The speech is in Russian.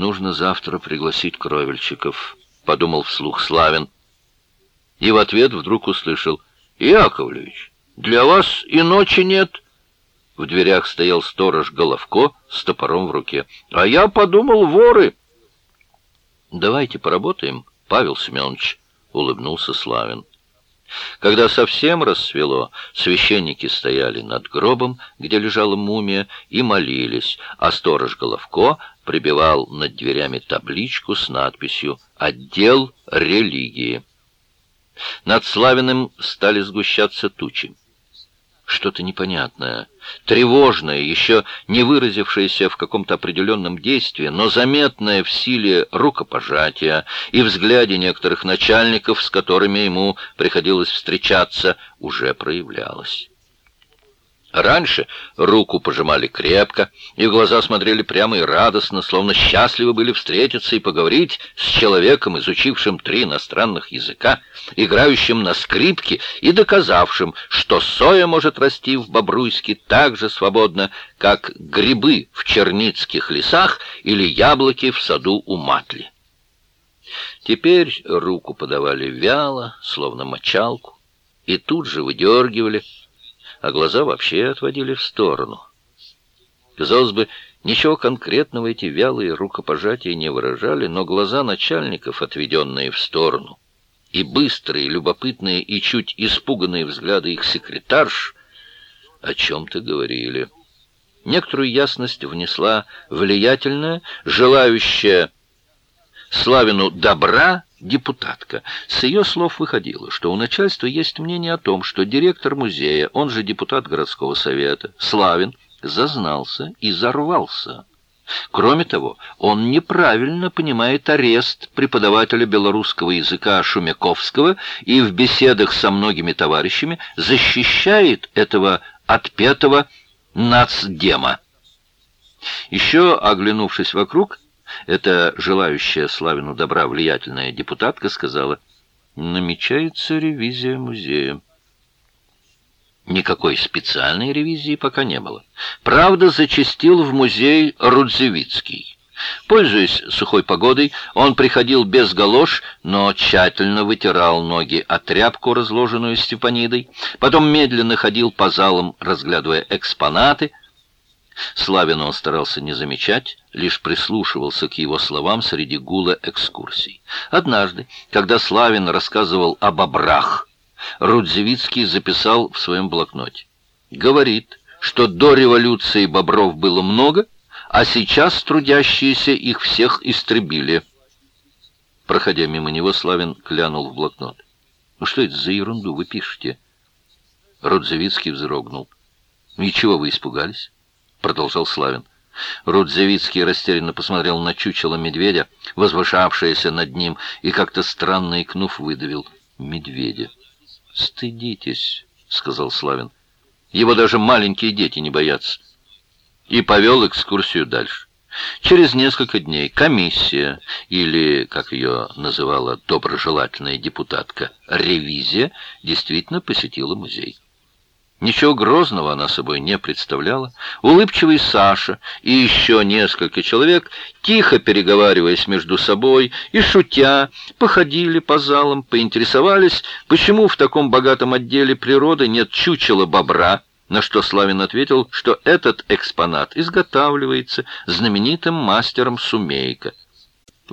«Нужно завтра пригласить кровельщиков», — подумал вслух Славин. И в ответ вдруг услышал: «Яковлевич, для вас и ночи нет». В дверях стоял сторож Головко с топором в руке. «А я подумал, воры». «Давайте поработаем, Павел Семенович», — улыбнулся Славин. Когда совсем рассвело, священники стояли над гробом, где лежала мумия, и молились, а сторож Головко прибивал над дверями табличку с надписью «Отдел религии». Над Славиным стали сгущаться тучи. Что-то непонятное, тревожное, еще не выразившееся в каком-то определенном действии, но заметное в силе рукопожатия и взгляде некоторых начальников, с которыми ему приходилось встречаться, уже проявлялось. Раньше руку пожимали крепко, и в глаза смотрели прямо и радостно, словно счастливы были встретиться и поговорить с человеком, изучившим 3 иностранных языка, играющим на скрипке и доказавшим, что соя может расти в Бобруйске так же свободно, как грибы в черницких лесах или яблоки в саду у Матли. Теперь руку подавали вяло, словно мочалку, и тут же выдергивали, а глаза вообще отводили в сторону. Казалось бы, ничего конкретного эти вялые рукопожатия не выражали, но глаза начальников, отведенные в сторону, и быстрые, любопытные и чуть испуганные взгляды их секретарш о чем-то говорили. Некоторую ясность внесла влиятельная, желающая Славину добра депутатка. С ее слов выходило, что у начальства есть мнение о том, что директор музея, он же депутат городского совета, Славин, зазнался и зарвался. Кроме того, он неправильно понимает арест преподавателя белорусского языка Шумяковского и в беседах со многими товарищами защищает этого отпетого нацдема. Еще, оглянувшись вокруг, эта желающая Славину добра влиятельная депутатка сказала: «Намечается ревизия музея». Никакой специальной ревизии пока не было. Правда, зачастил в музей Рудзевицкий. Пользуясь сухой погодой, он приходил без галош, но тщательно вытирал ноги о тряпку, разложенную Степанидой, потом медленно ходил по залам, разглядывая экспонаты. Славина он старался не замечать, лишь прислушивался к его словам среди гула экскурсий. Однажды, когда Славин рассказывал о бобрах, Рудзевицкий записал в своем блокноте: «Говорит, что до революции бобров было много, а сейчас трудящиеся их всех истребили». Проходя мимо него, Славин глянул в блокнот. «Ну что это за ерунду вы пишете?» Рудзевицкий вздрогнул. «И чего вы испугались?» Продолжал Славин. Рудзевицкий растерянно посмотрел на чучело медведя, возвышавшееся над ним, и как-то странно икнув выдавил: «Медведя». «Стыдитесь», — сказал Славин. «Его даже маленькие дети не боятся». И повел экскурсию дальше. Через несколько дней комиссия, или, как ее называла доброжелательная депутатка, ревизия, действительно посетила музей. Ничего грозного она собой не представляла. Улыбчивый Саша и еще несколько человек, тихо переговариваясь между собой и шутя, походили по залам, поинтересовались, почему в таком богатом отделе природы нет чучела бобра, на что Славин ответил, что этот экспонат изготавливается знаменитым мастером Сумейко.